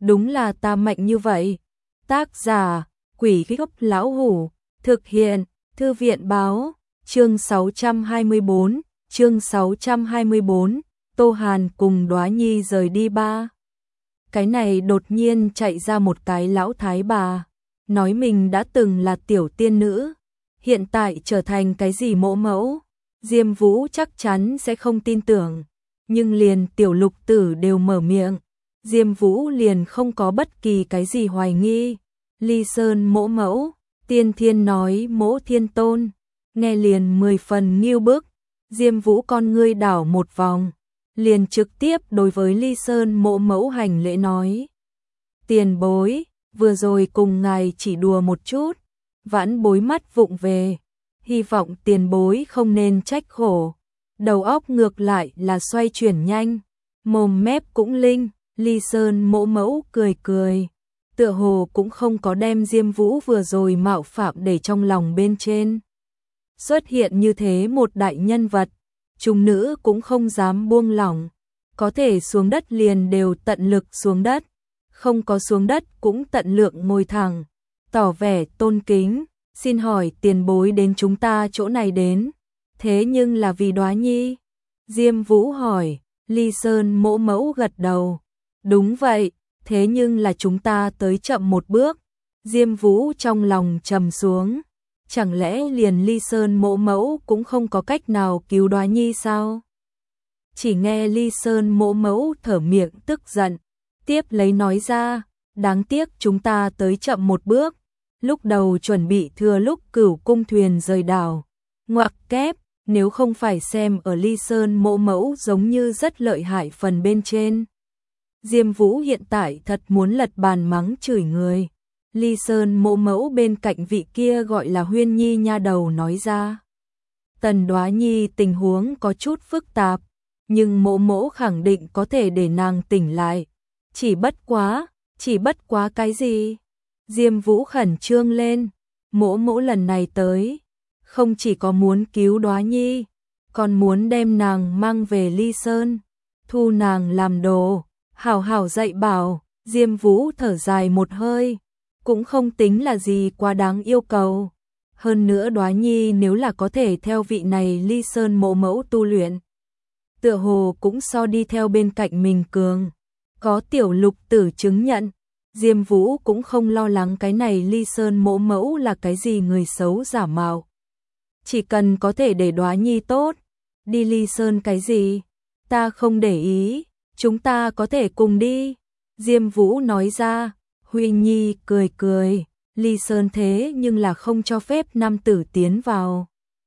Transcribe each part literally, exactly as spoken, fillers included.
đúng là ta mạnh như vậy. Tác giả, Quỷ Gốc Lão Hủ, thực hiện, Thư viện Báo, chương sáu trăm hai mươi bốn, chương sáu trăm hai mươi bốn, Tô Hàn cùng Đóa Nhi rời đi ba. Cái này đột nhiên chạy ra một cái lão thái bà, nói mình đã từng là tiểu tiên nữ, hiện tại trở thành cái gì mẫu mẫu. Diêm Vũ chắc chắn sẽ không tin tưởng, nhưng liền tiểu lục tử đều mở miệng, Diêm Vũ liền không có bất kỳ cái gì hoài nghi. Ly Sơn mẫu mẫu, Tiên Thiên nói mẫu thiên tôn, nghe liền mười phần nghiêu bức. Diêm Vũ con ngươi đảo một vòng, liền trực tiếp đối với Ly Sơn mẫu mẫu hành lễ nói: tiền bối, vừa rồi cùng ngài chỉ đùa một chút, vãn bối mắt vụng về, hy vọng tiền bối không nên trách khổ. Đầu óc ngược lại là xoay chuyển nhanh, mồm mép cũng linh. Ly Sơn mẫu mẫu cười cười, tựa hồ cũng không có đem Diêm Vũ vừa rồi mạo phạm để trong lòng bên trên. Xuất hiện như thế một đại nhân vật, chúng nữ cũng không dám buông lỏng, có thể xuống đất liền đều tận lực xuống đất, không có xuống đất cũng tận lượng ngồi thẳng, tỏ vẻ tôn kính. Xin hỏi tiền bối đến chúng ta chỗ này đến, thế nhưng là vì Đóa Nhi? Diêm Vũ hỏi. Ly Sơn mẫu mẫu gật đầu, đúng vậy, thế nhưng là chúng ta tới chậm một bước. Diêm Vũ trong lòng trầm xuống, chẳng lẽ liền Ly Sơn mẫu mẫu cũng không có cách nào cứu Đóa Nhi sao? Chỉ nghe Ly Sơn mẫu mẫu thở miệng tức giận, tiếp lấy nói ra, đáng tiếc chúng ta tới chậm một bước, lúc đầu chuẩn bị thừa lúc Cửu cung thuyền rời đảo, ngoặc kép, nếu không phải xem ở Ly Sơn mẫu mẫu giống như rất lợi hại phần bên trên. Diêm Vũ hiện tại thật muốn lật bàn mắng chửi người. Ly Sơn mẫu mẫu bên cạnh vị kia gọi là Huyên Nhi nha đầu nói ra: Tần Đóa Nhi tình huống có chút phức tạp, nhưng mẫu mẫu khẳng định có thể để nàng tỉnh lại. Chỉ bất quá, chỉ bất quá cái gì? Diêm Vũ khẩn trương lên, mẫu mẫu lần này tới, không chỉ có muốn cứu Đóa Nhi, còn muốn đem nàng mang về Ly Sơn, thu nàng làm đồ, hảo hảo dạy bảo. Diêm Vũ thở dài một hơi, cũng không tính là gì quá đáng yêu cầu. Hơn nữa Đóa Nhi nếu là có thể theo vị này Ly Sơn mẫu mẫu tu luyện, tựa hồ cũng so đi theo bên cạnh mình cường. Có tiểu lục tử chứng nhận, Diêm Vũ cũng không lo lắng cái này Ly Sơn mẫu mẫu là cái gì người xấu giả mạo. Chỉ cần có thể để Đóa Nhi tốt, đi Ly Sơn cái gì, ta không để ý, chúng ta có thể cùng đi. Diêm Vũ nói ra. Huyên Nhi cười cười, Ly Sơn thế nhưng là không cho phép nam tử tiến vào.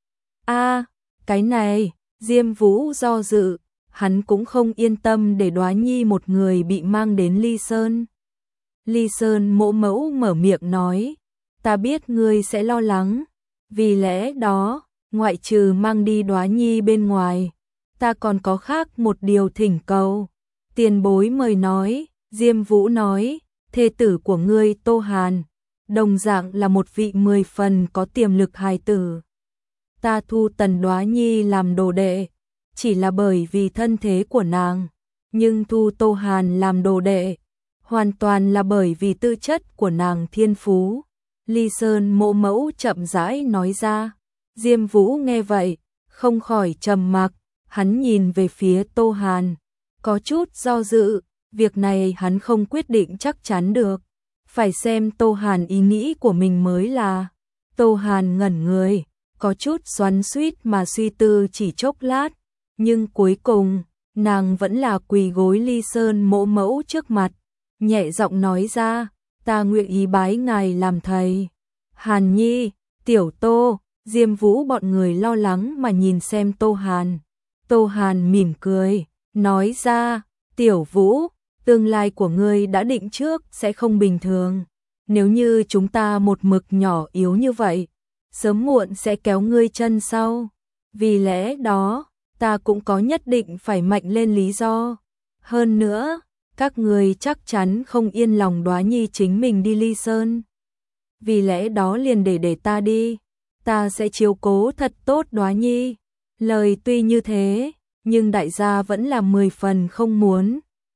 A, cái này, Diêm Vũ do dự, hắn cũng không yên tâm để Đóa Nhi một người bị mang đến Ly Sơn. Ly Sơn mẫu mẫu mở miệng nói, ta biết ngươi sẽ lo lắng, vì lẽ đó, ngoại trừ mang đi Đóa Nhi bên ngoài, ta còn có khác một điều thỉnh cầu. Tiền bối mời nói. Diêm Vũ nói, thê tử của ngươi Tô Hàn, đồng dạng là một vị mười phần có tiềm lực hài tử. Ta thu Tần Đóa Nhi làm đồ đệ, chỉ là bởi vì thân thế của nàng, nhưng thu Tô Hàn làm đồ đệ, hoàn toàn là bởi vì tư chất của nàng thiên phú. Ly Sơn mẫu mẫu chậm rãi nói ra. Diêm Vũ nghe vậy, không khỏi trầm mặc, hắn nhìn về phía Tô Hàn, có chút do dự. Việc này hắn không quyết định chắc chắn được, phải xem Tô Hàn ý nghĩ của mình mới là. Tô Hàn ngẩn người, có chút xoắn xuýt mà suy tư chỉ chốc lát, nhưng cuối cùng, nàng vẫn là quỳ gối Ly Sơn mẫu mẫu trước mặt, nhẹ giọng nói ra, ta nguyện ý bái ngài làm thầy. Hàn Nhi, Tiểu Tô, Diêm Vũ bọn người lo lắng mà nhìn xem Tô Hàn. Tô Hàn mỉm cười, nói ra, Tiểu Vũ, tương lai của ngươi đã định trước sẽ không bình thường. Nếu như chúng ta một mực nhỏ yếu như vậy, sớm muộn sẽ kéo ngươi chân sau. Vì lẽ đó, ta cũng có nhất định phải mạnh lên lý do. Hơn nữa, các ngươi chắc chắn không yên lòng Đóa Nhi chính mình đi Ly Sơn. Vì lẽ đó liền để để ta đi, ta sẽ chiếu cố thật tốt Đóa Nhi. Lời tuy như thế, nhưng đại gia vẫn là mười phần không muốn.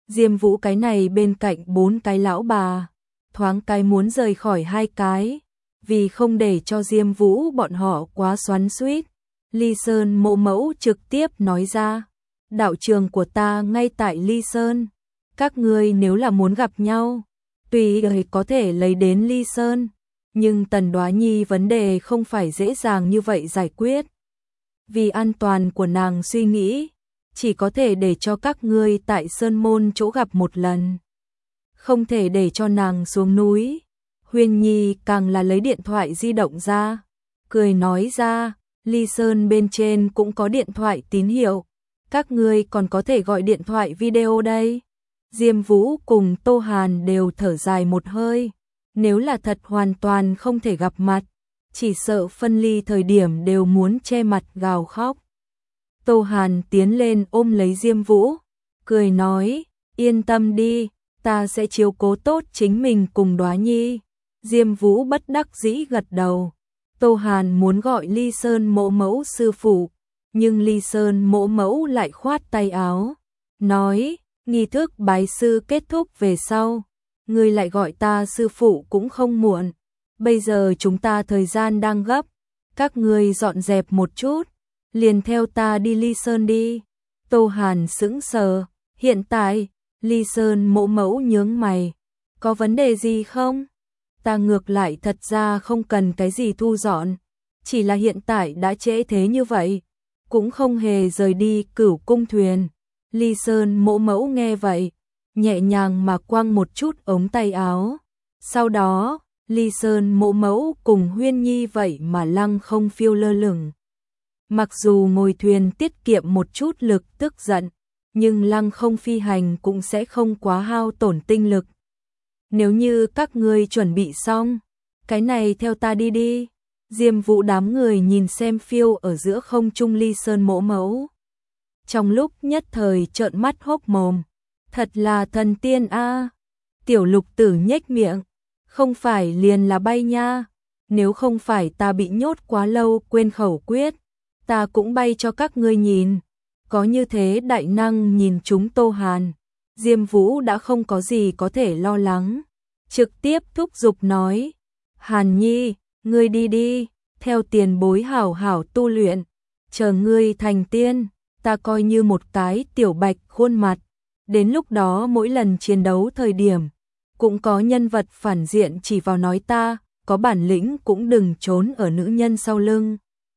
Diêm Vũ cái này bên cạnh bốn cái lão bà, thoáng cái muốn rời khỏi hai cái, vì không để cho Diêm Vũ bọn họ quá xoắn xuýt. Ly Sơn Mộ Mẫu trực tiếp nói ra, đạo trường của ta ngay tại Ly Sơn, các ngươi nếu là muốn gặp nhau, tùy ý có thể lấy đến Ly Sơn, nhưng Tần Đoá Nhi vấn đề không phải dễ dàng như vậy giải quyết. Vì an toàn của nàng suy nghĩ, chỉ có thể để cho các ngươi tại Sơn Môn chỗ gặp một lần, không thể để cho nàng xuống núi. Huyên Nhi càng là lấy điện thoại di động ra, cười nói ra, Ly Sơn bên trên cũng có điện thoại tín hiệu, các ngươi còn có thể gọi điện thoại video đây. Diêm Vũ cùng Tô Hàn đều thở dài một hơi, nếu là thật hoàn toàn không thể gặp mặt, chỉ sợ phân ly thời điểm đều muốn che mặt gào khóc. Tô Hàn tiến lên ôm lấy Diêm Vũ, cười nói, yên tâm đi, ta sẽ chiếu cố tốt chính mình cùng Đoá Nhi. Diêm Vũ bất đắc dĩ gật đầu. Tô Hàn muốn gọi Ly Sơn Mộ Mẫu sư phụ, nhưng Ly Sơn Mộ Mẫu lại khoát tay áo, nói, nghi thức bái sư kết thúc về sau, ngươi lại gọi ta sư phụ cũng không muộn. Bây giờ chúng ta thời gian đang gấp, các ngươi dọn dẹp một chút, liền theo ta đi Ly Sơn đi. Tô Hàn sững sờ, hiện tại, Ly Sơn Mộ Mẫu nhướng mày, có vấn đề gì không? Ta ngược lại thật ra không cần cái gì thu dọn, chỉ là hiện tại đã trễ thế như vậy, cũng không hề rời đi Cửu Cung thuyền. Ly Sơn Mộ Mẫu nghe vậy, nhẹ nhàng mà quăng một chút ống tay áo. Sau đó, Ly Sơn Mộ Mẫu cùng Huyên Nhi vậy mà lăng không phiêu lơ lửng. Mặc dù ngồi thuyền tiết kiệm một chút lực tức giận, nhưng lăng không phi hành cũng sẽ không quá hao tổn tinh lực. Nếu như các ngươi chuẩn bị xong, cái này theo ta đi đi. Diêm Vũ đám người nhìn xem phiêu ở giữa không trung Ly Sơn Mộ Mẫu, trong lúc nhất thời trợn mắt hốc mồm, thật là thần tiên a. Tiểu Lục Tử nhếch miệng, không phải liền là bay nha, nếu không phải ta bị nhốt quá lâu quên khẩu quyết, ta cũng bay cho các ngươi nhìn. Có như thế đại năng nhìn chúng Tô Hàn, Diêm Vũ đã không có gì có thể lo lắng, trực tiếp thúc giục nói, Hàn Nhi, ngươi đi đi, theo tiền bối hảo hảo tu luyện, chờ ngươi thành tiên, ta coi như một cái tiểu bạch khuôn mặt, đến lúc đó mỗi lần chiến đấu thời điểm, cũng có nhân vật phản diện chỉ vào nói ta, có bản lĩnh cũng đừng trốn ở nữ nhân sau lưng.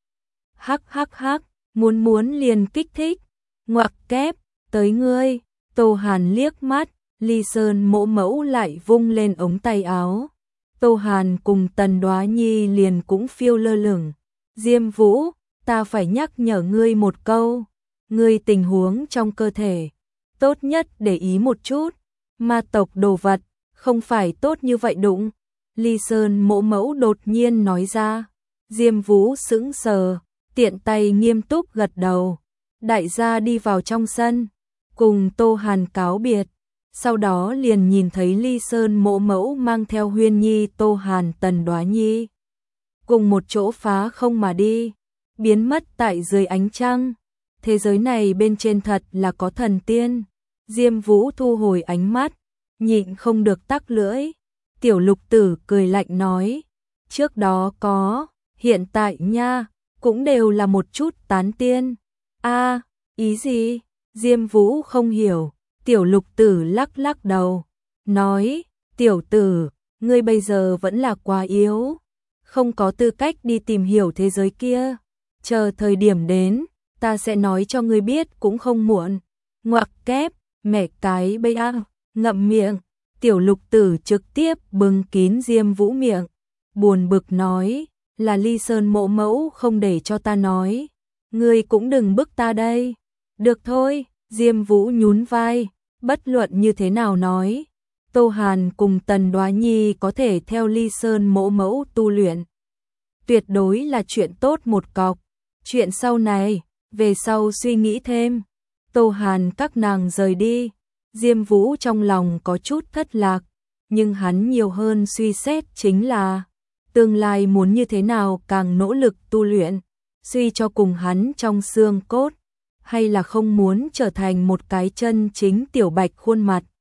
Hắc hắc hắc, muốn muốn liền kích thích, ngoặc kép, tới ngươi. Tô Hàn liếc mắt, Ly Sơn Mộ Mẫu lại vung lên ống tay áo. Tô Hàn cùng Tần Đoá Nhi liền cũng phiêu lơ lửng. Diêm Vũ, ta phải nhắc nhở ngươi một câu, ngươi tình huống trong cơ thể, tốt nhất để ý một chút, ma tộc đồ vật, không phải tốt như vậy đụng. Ly Sơn Mộ Mẫu đột nhiên nói ra. Diêm Vũ sững sờ, tiện tay nghiêm túc gật đầu. Đại gia đi vào trong sân, cùng Tô Hàn cáo biệt, sau đó liền nhìn thấy Ly Sơn Mộ Mẫu mang theo Huyên Nhi, Tô Hàn, Tần Đoá Nhi cùng một chỗ phá không mà đi, biến mất tại dưới ánh trăng. Thế giới này bên trên thật là có thần tiên. Diêm Vũ thu hồi ánh mắt, nhịn không được tắc lưỡi. Tiểu Lục Tử cười lạnh nói, trước đó có, hiện tại nha, cũng đều là một chút tán tiên. A, ý gì? Diêm Vũ không hiểu. Tiểu Lục Tử lắc lắc đầu, nói, tiểu tử, ngươi bây giờ vẫn là quá yếu, không có tư cách đi tìm hiểu thế giới kia. Chờ thời điểm đến, ta sẽ nói cho ngươi biết cũng không muộn. Ngoặc kép, mẹ cái bây a, ngậm miệng. Tiểu Lục Tử trực tiếp bưng kín Diêm Vũ miệng, buồn bực nói, là Ly Sơn Mộ Mẫu không để cho ta nói, ngươi cũng đừng bức ta đây. Được thôi. Diêm Vũ nhún vai, bất luận như thế nào nói, Tô Hàn cùng Tần Đoá Nhi có thể theo Ly Sơn Mộ Mẫu tu luyện, tuyệt đối là chuyện tốt một cọc. Chuyện sau này, về sau suy nghĩ thêm. Tô Hàn các nàng rời đi, Diêm Vũ trong lòng có chút thất lạc, nhưng hắn nhiều hơn suy xét chính là tương lai muốn như thế nào càng nỗ lực tu luyện, suy cho cùng hắn trong xương cốt, hay là không muốn trở thành một cái chân chính tiểu bạch khuôn mặt.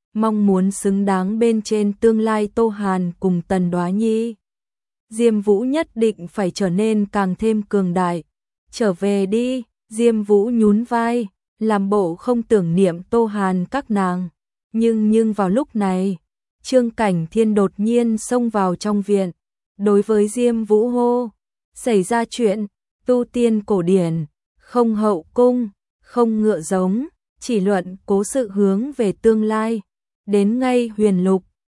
mong muốn xứng đáng bên trên tương lai Tô Hàn cùng Tần Đoá Nhi. Diêm Vũ nhất định phải trở nên càng thêm cường đại. Trở về đi, Diêm Vũ nhún vai, làm bộ không tưởng niệm Tô Hàn các nàng. Nhưng nhưng vào lúc này, Trương Cảnh Thiên đột nhiên xông vào trong viện, đối với Diêm Vũ hô, xảy ra chuyện, tu tiên cổ điển, không hậu cung, không ngựa giống, chỉ luận cố sự hướng về tương lai, đến ngay Huyền Lục,